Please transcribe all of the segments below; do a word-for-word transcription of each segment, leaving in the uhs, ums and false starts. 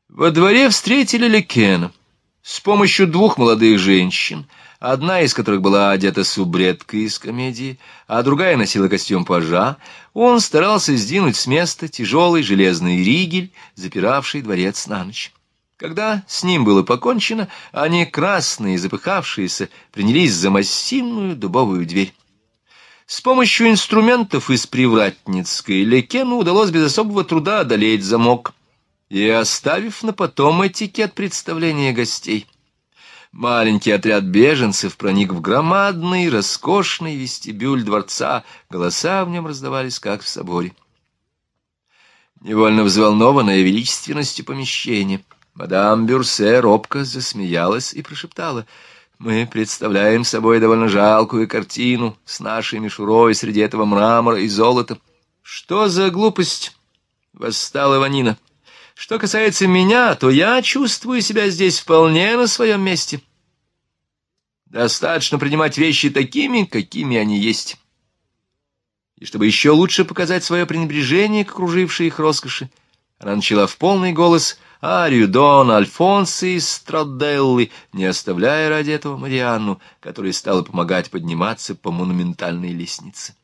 Во дворе встретили Лекена с помощью двух молодых женщин, одна из которых была одета субредкой из комедии, а другая носила костюм пажа. Он старался сдвинуть с места тяжелый железный ригель, запиравший дворец на ночь. Когда с ним было покончено, они, красные и запыхавшиеся, принялись за массивную дубовую дверь. С помощью инструментов из Привратницкой Лекену удалось без особого труда одолеть замок, и оставив на потом этикет представления гостей, маленький отряд беженцев проник в громадный, роскошный вестибюль дворца. Голоса в нем раздавались, как в соборе. Невольно взволнованная величественностью помещения, мадам Бюрсе робко засмеялась и прошептала: «Мы представляем собой довольно жалкую картину с нашей мишурой среди этого мрамора и золота». «Что за глупость?» — восстала Ванина. «Что касается меня, то я чувствую себя здесь вполне на своем месте. Достаточно принимать вещи такими, какими они есть. И чтобы еще лучше показать свое пренебрежение к окружившей их роскоши, она начала в полный голос арию Дона Альфонсо из Страделлы, не оставляя ради этого Марианну, которая стала помогать подниматься по монументальной лестнице.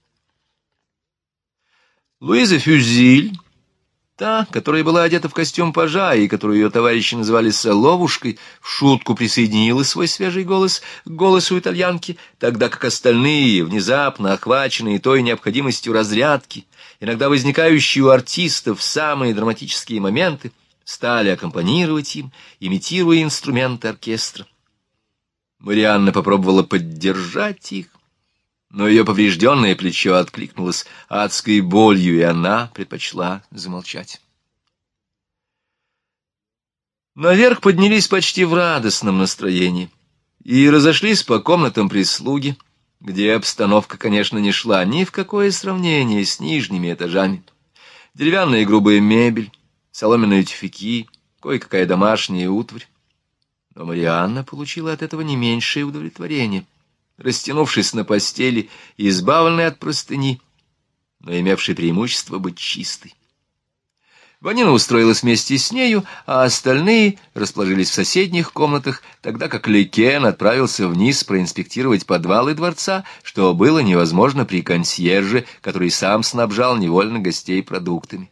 Луиза Фюзиль, та, которая была одета в костюм пажа и которую ее товарищи называли «Соловушкой», в шутку присоединила свой свежий голос к голосу итальянки, тогда как остальные, внезапно охваченные той необходимостью разрядки, иногда возникающей у артистов в самые драматические моменты, стали аккомпанировать им, имитируя инструменты оркестра. Марианна попробовала поддержать их, но ее поврежденное плечо откликнулось адской болью, и она предпочла замолчать. Наверх поднялись почти в радостном настроении и разошлись по комнатам прислуги, где обстановка, конечно, не шла ни в какое сравнение с нижними этажами. Деревянная и грубая мебель, соломенные тюфяки, кое-какая домашняя утварь. Но Марианна получила от этого не меньшее удовлетворение, растянувшись на постели, избавленной от простыни, но имевшей преимущество быть чистой. Ванина устроилась вместе с нею, а остальные расположились в соседних комнатах, тогда как Лекен отправился вниз проинспектировать подвалы дворца, что было невозможно при консьерже, который сам снабжал невольно гостей продуктами.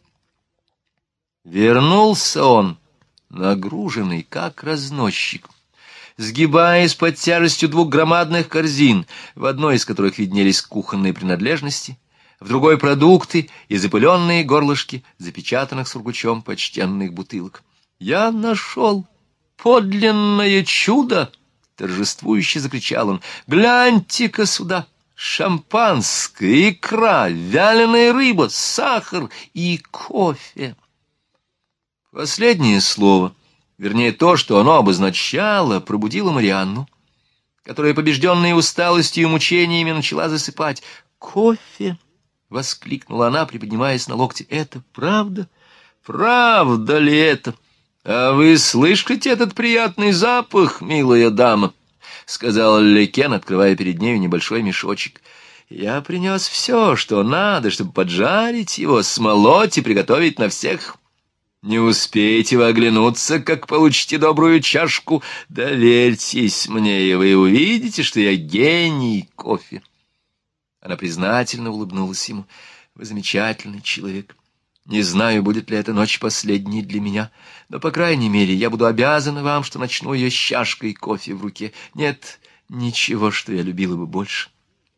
Вернулся он, нагруженный, как разносчик, сгибаясь под тяжестью двух громадных корзин, в одной из которых виднелись кухонные принадлежности, в другой — продукты и запыленные горлышки запечатанных сургучом почтенных бутылок. «Я нашел подлинное чудо!» — торжествующе закричал он. «Гляньте-ка сюда! Шампанское, икра, вяленая рыба, сахар и кофе!» Последнее слово, вернее то, что оно обозначало, пробудило Марианну, которая, побежденная усталостью и мучениями, начала засыпать. «Кофе!» — воскликнула она, приподнимаясь на локте. «Это правда? Правда ли это? А вы слышите этот приятный запах, милая дама?» — сказал Лекен, открывая перед нею небольшой мешочек. «Я принес все, что надо, чтобы поджарить его, смолоть и приготовить на всех. Не успеете вы оглянуться, как получите добрую чашку. Доверьтесь мне, и вы увидите, что я гений кофе». Она признательно улыбнулась ему. «Вы замечательный человек. Не знаю, будет ли эта ночь последней для меня, но, по крайней мере, я буду обязана вам, что начну ее с чашкой кофе в руке. Нет ничего, что я любила бы больше».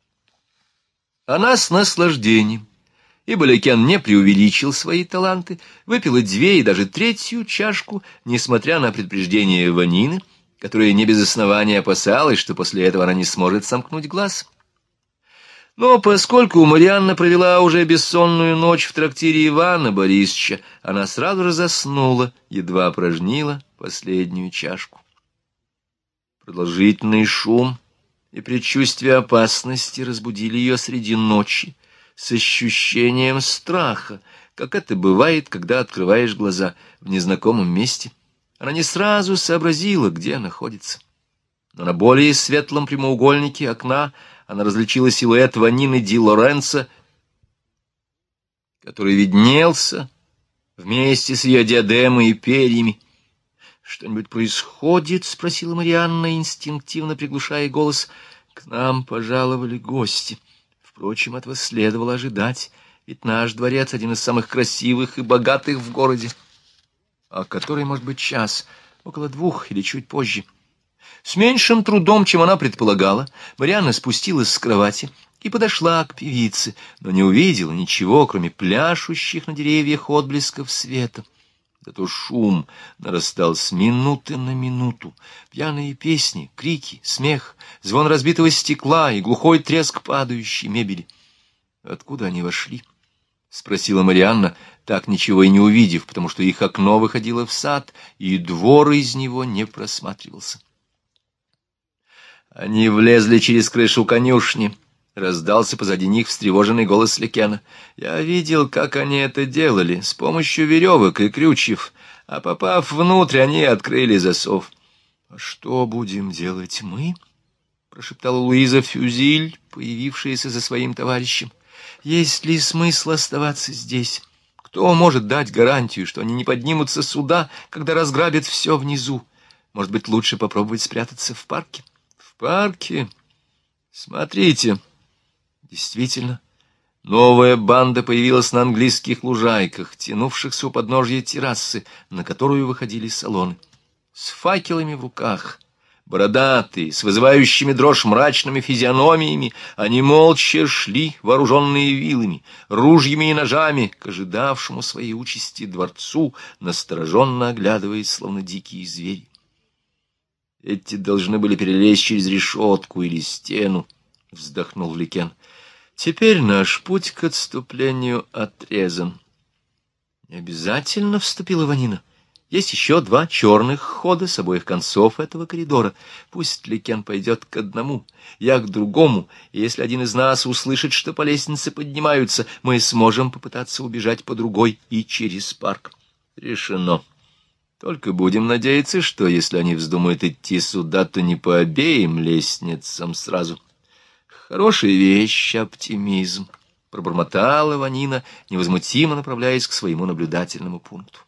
Она с наслаждением, ибо Лекен не преувеличил свои таланты, выпила две и даже третью чашку, несмотря на предупреждение Ванины, которая не без основания опасалась, что после этого она не сможет сомкнуть глаз. Но поскольку Марианна провела уже бессонную ночь в трактире Ивана Борисовича, она сразу же заснула, едва опорожнила последнюю чашку. Продолжительный шум и предчувствие опасности разбудили ее среди ночи с ощущением страха, как это бывает, когда открываешь глаза в незнакомом месте. Она не сразу сообразила, где находится. Но на более светлом прямоугольнике окна она различила силуэт Ванины ди Лоренцо, который виднелся вместе с ее диадемой и перьями «Что-нибудь происходит?» — спросила Марианна, инстинктивно приглушая голос. «К нам пожаловали гости. Впрочем, этого следовало ожидать, ведь наш дворец — один из самых красивых и богатых в городе. А который, может быть, час, около двух или чуть позже». С меньшим трудом, чем она предполагала, Марианна спустилась с кровати и подошла к певице, но не увидела ничего, кроме пляшущих на деревьях отблесков света. Зато шум нарастал с минуты на минуту. Пьяные песни, крики, смех, звон разбитого стекла и глухой треск падающей мебели. «Откуда они вошли?» — спросила Марианна, так ничего и не увидев, потому что их окно выходило в сад, и двор из него не просматривался. «Они влезли через крышу конюшни», — раздался позади них встревоженный голос Ликена. «Я видел, как они это делали, с помощью веревок и крючев, а попав внутрь, они открыли засов». «А что будем делать мы?» — прошептала Луиза Фюзиль, появившаяся за своим товарищем. «Есть ли смысл оставаться здесь? Кто может дать гарантию, что они не поднимутся сюда, когда разграбят все внизу? Может быть, лучше попробовать спрятаться в парке?» «В парке? Смотрите». Действительно, новая банда появилась на английских лужайках, тянувшихся у подножья террасы, на которую выходили салоны. С факелами в руках, бородатые, с вызывающими дрожь мрачными физиономиями, они молча шли, вооруженные вилами, ружьями и ножами, к ожидавшему своей участи дворцу, настороженно оглядываясь, словно дикие звери. «Эти должны были перелезть через решетку или стену», — вздохнул Ликен. «Теперь наш путь к отступлению отрезан». «Не обязательно», — вступила Ванина. «Есть еще два черных хода с обоих концов этого коридора. Пусть Ликен пойдет к одному, я к другому, и если один из нас услышит, что по лестнице поднимаются, мы сможем попытаться убежать по другой и через парк». «Решено. Только будем надеяться, что если они вздумают идти сюда, то не по обеим лестницам сразу». «Хорошая вещь, оптимизм», — пробормотала Ванина, невозмутимо направляясь к своему наблюдательному пункту.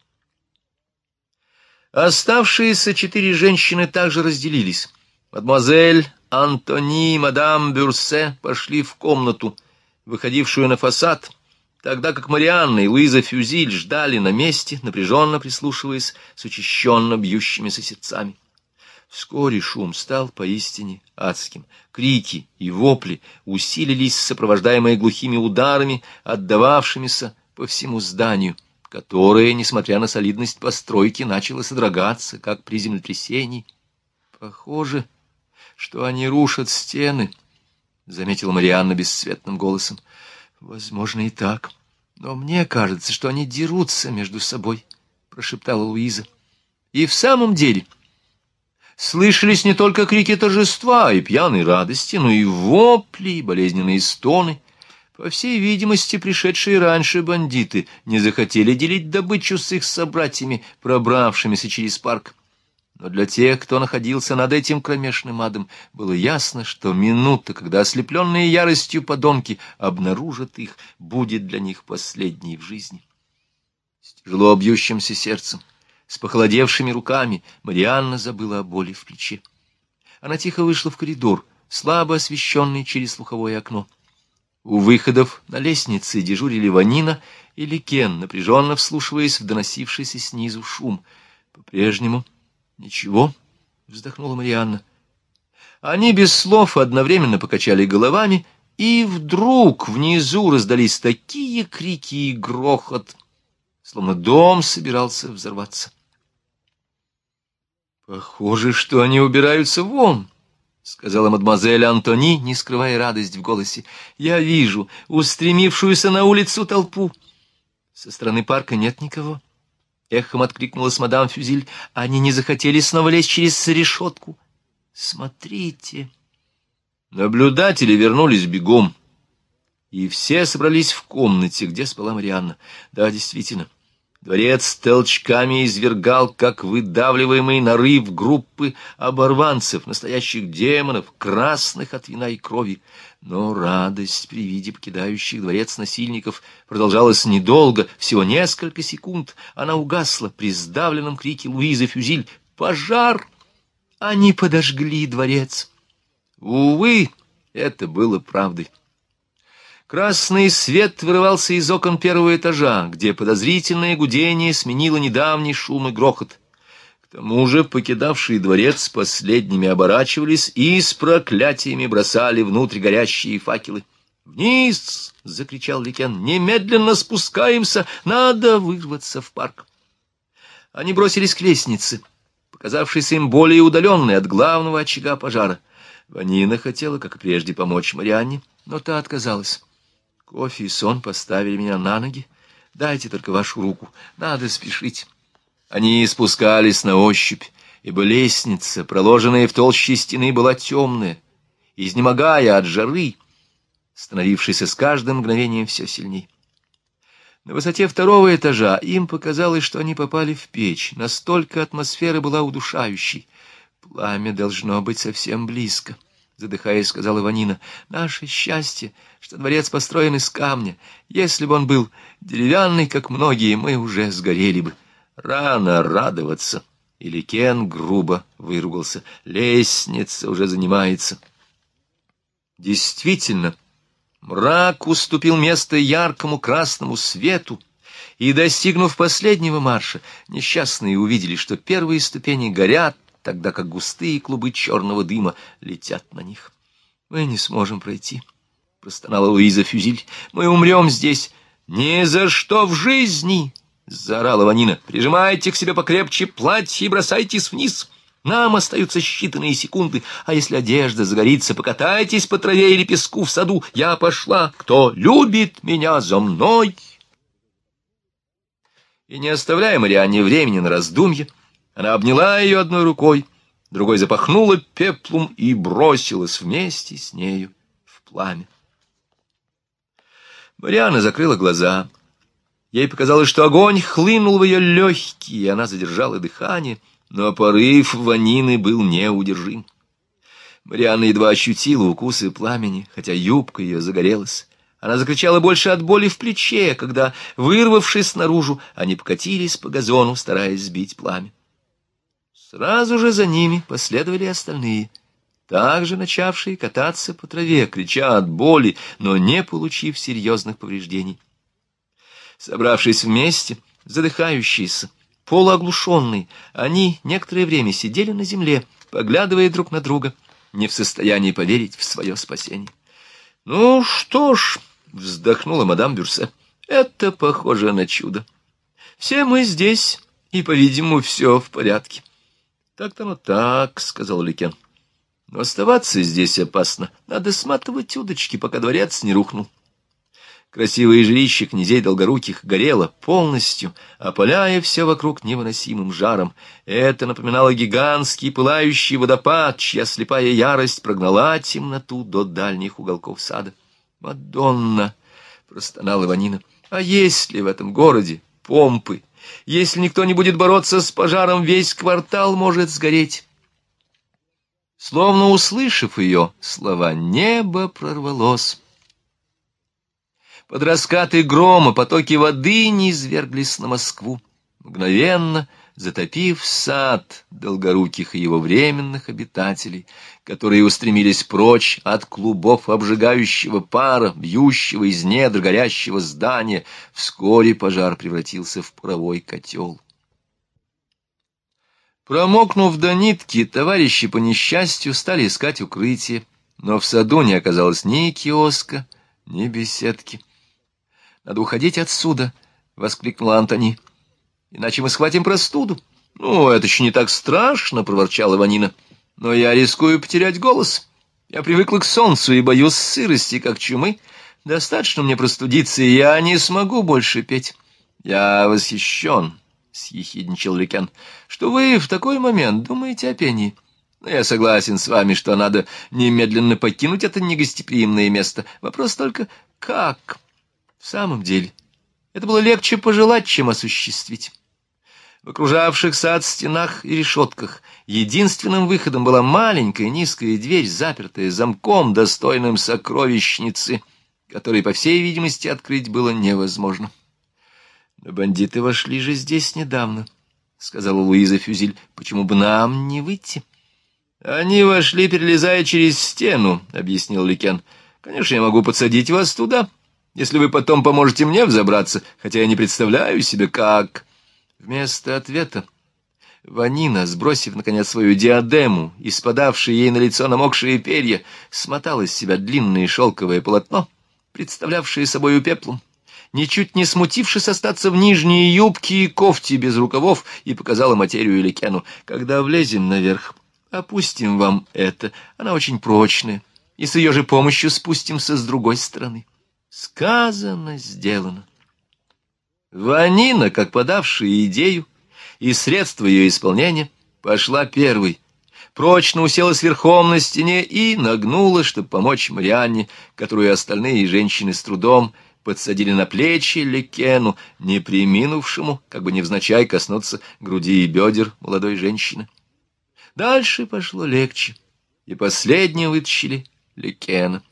Оставшиеся четыре женщины также разделились. Мадемуазель Антони и мадам Бюрсе пошли в комнату, выходившую на фасад, тогда как Марианна и Луиза Фюзиль ждали на месте, напряженно прислушиваясь с учащенно бьющимися сердцами. Вскоре шум стал поистине адским. Крики и вопли усилились, сопровождаемые глухими ударами, отдававшимися по всему зданию, которое, несмотря на солидность постройки, начало содрогаться, как при землетрясении. «Похоже, что они рушат стены», — заметила Марианна бесцветным голосом. «Возможно, и так. Но мне кажется, что они дерутся между собой», — прошептала Луиза. И в самом деле слышались не только крики торжества и пьяной радости, но и вопли, и болезненные стоны. По всей видимости, пришедшие раньше бандиты не захотели делить добычу с их собратьями, пробравшимися через парк. Но для тех, кто находился над этим кромешным адом, было ясно, что минута, когда ослепленные яростью подонки обнаружат их, будет для них последней в жизни. С тяжело бьющимся сердцем, с похолодевшими руками, Марианна забыла о боли в плече. Она тихо вышла в коридор, слабо освещенный через слуховое окно. У выходов на лестнице дежурили Ванина и Ликен, напряженно вслушиваясь в доносившийся снизу шум. «По-прежнему ничего», — вздохнула Марианна. Они без слов одновременно покачали головами, и вдруг внизу раздались такие крики и грохот, словно дом собирался взорваться. «Похоже, что они убираются вон», — сказала мадемуазель Антони, не скрывая радость в голосе. «Я вижу устремившуюся на улицу толпу. Со стороны парка нет никого». Эхом откликнулась мадам Фюзиль. «Они не захотели снова лезть через решетку. Смотрите». Наблюдатели вернулись бегом, и все собрались в комнате, где спала Марианна. Да, действительно, дворец толчками извергал, как выдавливаемый нарыв группы оборванцев, настоящих демонов, красных от вина и крови. Но радость при виде покидающих дворец насильников продолжалась недолго, всего несколько секунд. Она угасла при сдавленном крике Луизы Фюзиль. пожар! Они подожгли дворец!» Увы, это было правдой. Красный свет вырывался из окон первого этажа, где подозрительное гудение сменило недавний шум и грохот. К тому же покидавшие дворец последними оборачивались и с проклятиями бросали внутрь горящие факелы. «Вниз!» — закричал Ликен. «Немедленно спускаемся! Надо вырваться в парк!» Они бросились к лестнице, показавшейся им более удаленной от главного очага пожара. Ванина хотела, как и прежде, помочь Марианне, но та отказалась. «Кофе и сон поставили меня на ноги. Дайте только вашу руку. Надо спешить». Они спускались на ощупь, ибо лестница, проложенная в толще стены, была темная, изнемогая от жары, становившейся с каждым мгновением все сильней. На высоте второго этажа им показалось, что они попали в печь. Настолько атмосфера была удушающей. «Пламя должно быть совсем близко», — задыхаясь, сказала Ванина. «Наше счастье, что дворец построен из камня. Если бы он был деревянный, как многие, мы уже сгорели бы». «Рано радоваться!» — и Ликен грубо выругался. «Лестница уже занимается». Действительно, мрак уступил место яркому красному свету, и, достигнув последнего марша, несчастные увидели, что первые ступени горят, тогда как густые клубы черного дыма летят на них. «Мы не сможем пройти», — простонала Луиза Фюзиль. «Мы умрем здесь». «Ни за что в жизни!» — заорала Ванина. «Прижимайте к себе покрепче платье и бросайтесь вниз. Нам остаются считанные секунды, а если одежда загорится, покатайтесь по траве или песку в саду. Я пошла. Кто любит меня, за мной!» И, не оставляя Марианне времени на раздумье, она обняла ее одной рукой, другой запахнула пеплом и бросилась вместе с нею в пламя. Марианна закрыла глаза. Ей показалось, что огонь хлынул в ее легкие, и она задержала дыхание, но порыв Ванины был неудержим. Марианна едва ощутила укусы пламени, хотя юбка ее загорелась. Она закричала больше от боли в плече, когда, вырвавшись наружу, они покатились по газону, стараясь сбить пламя. Сразу же за ними последовали остальные, также начавшие кататься по траве, крича от боли, но не получив серьезных повреждений. Собравшись вместе, задыхающиеся, полуоглушенные, они некоторое время сидели на земле, поглядывая друг на друга, не в состоянии поверить в свое спасение. «Ну что ж», — вздохнула мадам Бюрсе, — «это похоже на чудо. Все мы здесь, и, по-видимому, все в порядке». «Так-то оно так», — сказал Ликен. «Но оставаться здесь опасно. Надо сматывать удочки, пока дворец не рухнул». Красивое жилище князей Долгоруких горело полностью, опаляя все вокруг невыносимым жаром. Это напоминало гигантский пылающий водопад, чья слепая ярость прогнала темноту до дальних уголков сада. «Мадонна!» — простонала Ванина. «А есть ли в этом городе помпы? Если никто не будет бороться с пожаром, весь квартал может сгореть». Словно услышав ее слова, небо прорвалось. Под раскаты грома потоки воды низверглись на Москву, мгновенно затопив сад Долгоруких и его временных обитателей, которые устремились прочь от клубов обжигающего пара, бьющего из недр горящего здания. Вскоре пожар превратился в паровой котел. Промокнув до нитки, товарищи по несчастью стали искать укрытие, но в саду не оказалось ни киоска, ни беседки. «Надо уходить отсюда!» — воскликнула Антони. «Иначе мы схватим простуду». «Ну, это еще не так страшно!» — проворчала Ванина. «Но я рискую потерять голос. Я привыкла к солнцу и боюсь сырости, как чумы. Достаточно мне простудиться, и я не смогу больше петь». «Я восхищен!» — съехидничал Ликен. «Что вы в такой момент думаете о пении? Но я согласен с вами, что надо немедленно покинуть это негостеприимное место. Вопрос только как?» В самом деле, это было легче пожелать, чем осуществить. В окружавших сад стенах и решетках единственным выходом была маленькая низкая дверь, запертая замком, достойным сокровищницы, который, по всей видимости, открыть было невозможно. «Но бандиты вошли же здесь недавно», — сказала Луиза Фюзель. — Почему бы нам не выйти? — Они вошли, перелезая через стену, — объяснил Ликен. — Конечно, я могу подсадить вас туда, если вы потом поможете мне взобраться, хотя я не представляю себе, как... Вместо ответа Ванина, сбросив, наконец, свою диадему и спадавшие ей на лицо намокшие перья, смотала с себя длинное шелковое полотно, представлявшее собою пеплом, ничуть не смутившись остаться в нижней юбке и кофте без рукавов, и показала материю Ликену. «Когда влезем наверх, опустим вам это, она очень прочная, и с ее же помощью спустимся с другой стороны». Сказано, сделано. Ванина, как подавшая идею и средства ее исполнения, пошла первой, прочно уселась верхом на стене и нагнула, чтобы помочь Марианне, которую остальные женщины с трудом подсадили на плечи Ликену, не преминувшему, как бы невзначай, коснуться груди и бедер молодой женщины. Дальше пошло легче, и последние вытащили Ликена.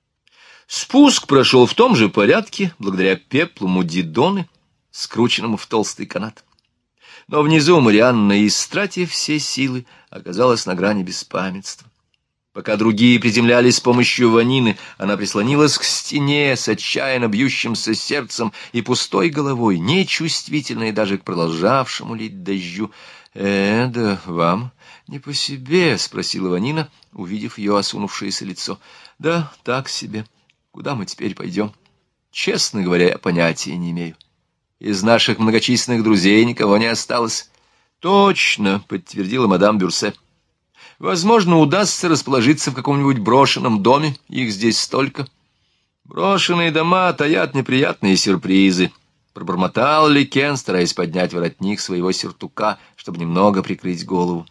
Спуск прошел в том же порядке, благодаря пеплу Дидоны, скрученному в толстый канат. Но внизу Марианна, истратив все силы, оказалась на грани беспамятства. Пока другие приземлялись с помощью Ванины, она прислонилась к стене с отчаянно бьющимся сердцем и пустой головой, нечувствительной даже к продолжавшему лить дождю. — Э, да вам не по себе? — спросила Ванина, увидев ее осунувшееся лицо. — Да, так себе. Куда мы теперь пойдем? Честно говоря, я понятия не имею. Из наших многочисленных друзей никого не осталось. — Точно, — подтвердила мадам Бюрсе. — Возможно, удастся расположиться в каком-нибудь брошенном доме. Их здесь столько. Брошенные дома таят неприятные сюрпризы, — пробормотал Ликен, стараясь поднять воротник своего сюртука, чтобы немного прикрыть голову.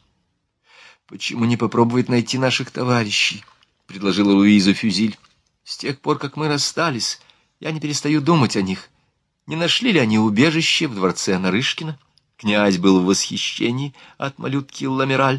— Почему не попробовать найти наших товарищей? — предложила Луиза Фюзель. — С тех пор, как мы расстались, я не перестаю думать о них. Не нашли ли они убежище в дворце Нарышкина? Князь был в восхищении от малютки Ламераль.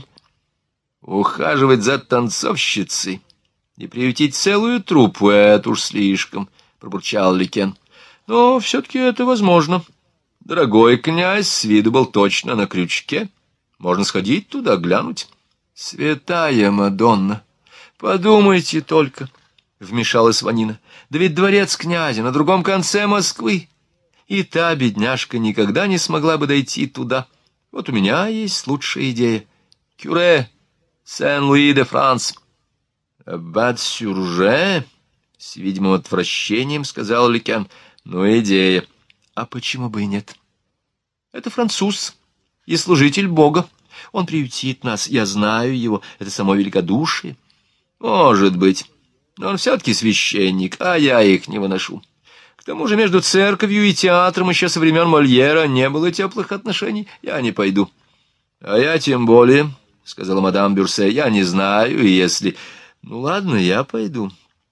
Ухаживать за танцовщицей и приютить целую труппу — это уж слишком, — пробурчал Ликен. Но все-таки это возможно. Дорогой князь с виду был точно на крючке. Можно сходить туда, глянуть. Святая Мадонна! Подумайте только, — вмешалась Ванина. Да ведь дворец князя на другом конце Москвы. И та бедняжка никогда не смогла бы дойти туда. Вот у меня есть лучшая идея. Кюре Сен-Луи-де-Франс. — Аббат Сюрже? — с видимым отвращением сказал Ликен. — Ну, идея. А почему бы и нет? Это француз и служитель Бога. Он приютит нас. Я знаю его. Это само великодушие. Может быть. Но он все-таки священник, а я их не выношу. К тому же между церковью и театром еще со времен Мольера не было теплых отношений. Я не пойду. — А я тем более, — сказала мадам Бюрсе, — я не знаю, и если... Ну, ладно, я пойду.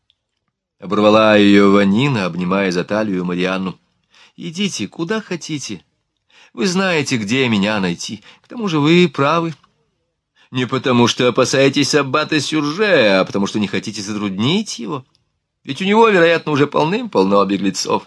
Оборвала ее Ванина, обнимая за талию Марианну. — Идите, куда хотите. Вы знаете, где меня найти. К тому же вы правы. Не потому что опасаетесь аббата Сюрже, а потому что не хотите затруднить его. Ведь у него, вероятно, уже полным-полно беглецов.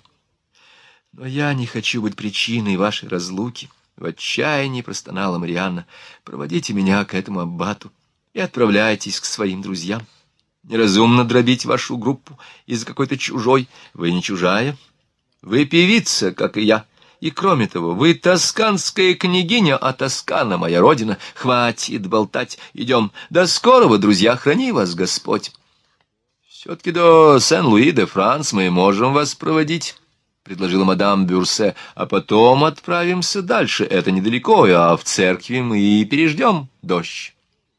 Но я не хочу быть причиной вашей разлуки. В отчаянии простонала Марианна. Проводите меня к этому аббату и отправляйтесь к своим друзьям. Неразумно дробить вашу группу из-за какой-то чужой. Вы не чужая. Вы певица, как и я. И кроме того, вы тосканская княгиня, а Тоскана — моя родина. Хватит болтать. Идем. До скорого, друзья, храни вас Господь. Все-таки до Сен-Луи-де-Франс мы можем вас проводить, — предложила мадам Бюрсе, — а потом отправимся дальше. Это недалеко, а в церкви мы и переждем дождь.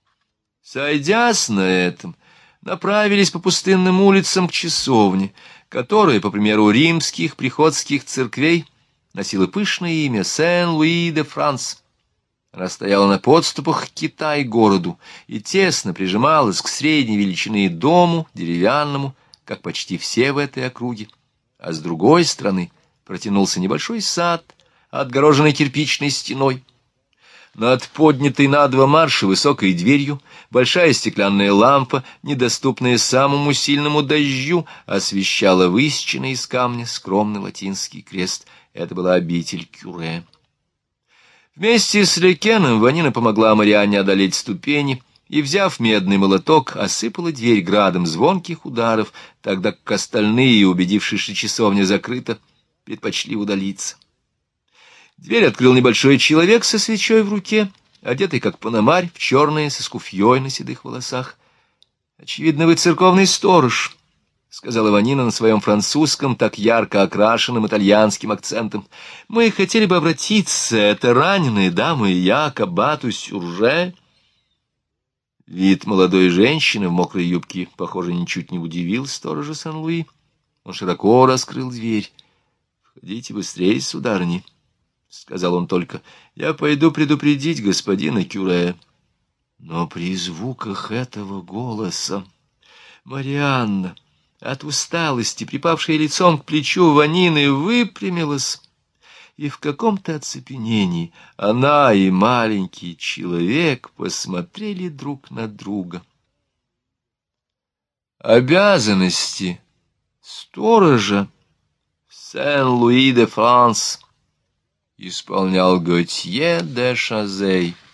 Сойдясь на этом, направились по пустынным улицам к часовне, которая, по примеру римских приходских церквей, носила пышное имя Сен-Луи-де-Франс. Она стояла на подступах к Китай-городу и тесно прижималась к средней величины дому, деревянному, как почти все в этой округе. А с другой стороны протянулся небольшой сад, отгороженный кирпичной стеной. Над поднятой на два марша высокой дверью большая стеклянная лампа, недоступная самому сильному дождю, освещала высеченный из камня скромный латинский крест. Это была обитель Кюре. Вместе с Лекеном Ванина помогла Марианне одолеть ступени и, взяв медный молоток, осыпала дверь градом звонких ударов, тогда как остальные, убедившись, что часовня закрыта, предпочли удалиться. Дверь открыл небольшой человек со свечой в руке, одетый как пономарь, в черное, со скуфьей на седых волосах. — Очевидно, вы церковный сторож, — сказала Ванина на своем французском, так ярко окрашенным итальянским акцентом. — Мы хотели бы обратиться, это раненые дамы и я, к аббату Сюрже. Вид молодой женщины в мокрой юбке, похоже, ничуть не удивил сторожа Сен-Луи. Он широко раскрыл дверь. — Входите быстрее, сударыня, — сказал он только. — Я пойду предупредить господина Кюре. Но при звуках этого голоса Марианна, от усталости, припавшая лицом к плечу Ванины, выпрямилась, и в каком-то оцепенении она и маленький человек посмотрели друг на друга. Обязанности сторожа Сен-Луи-де-Франс исполнял Готье де Шазей.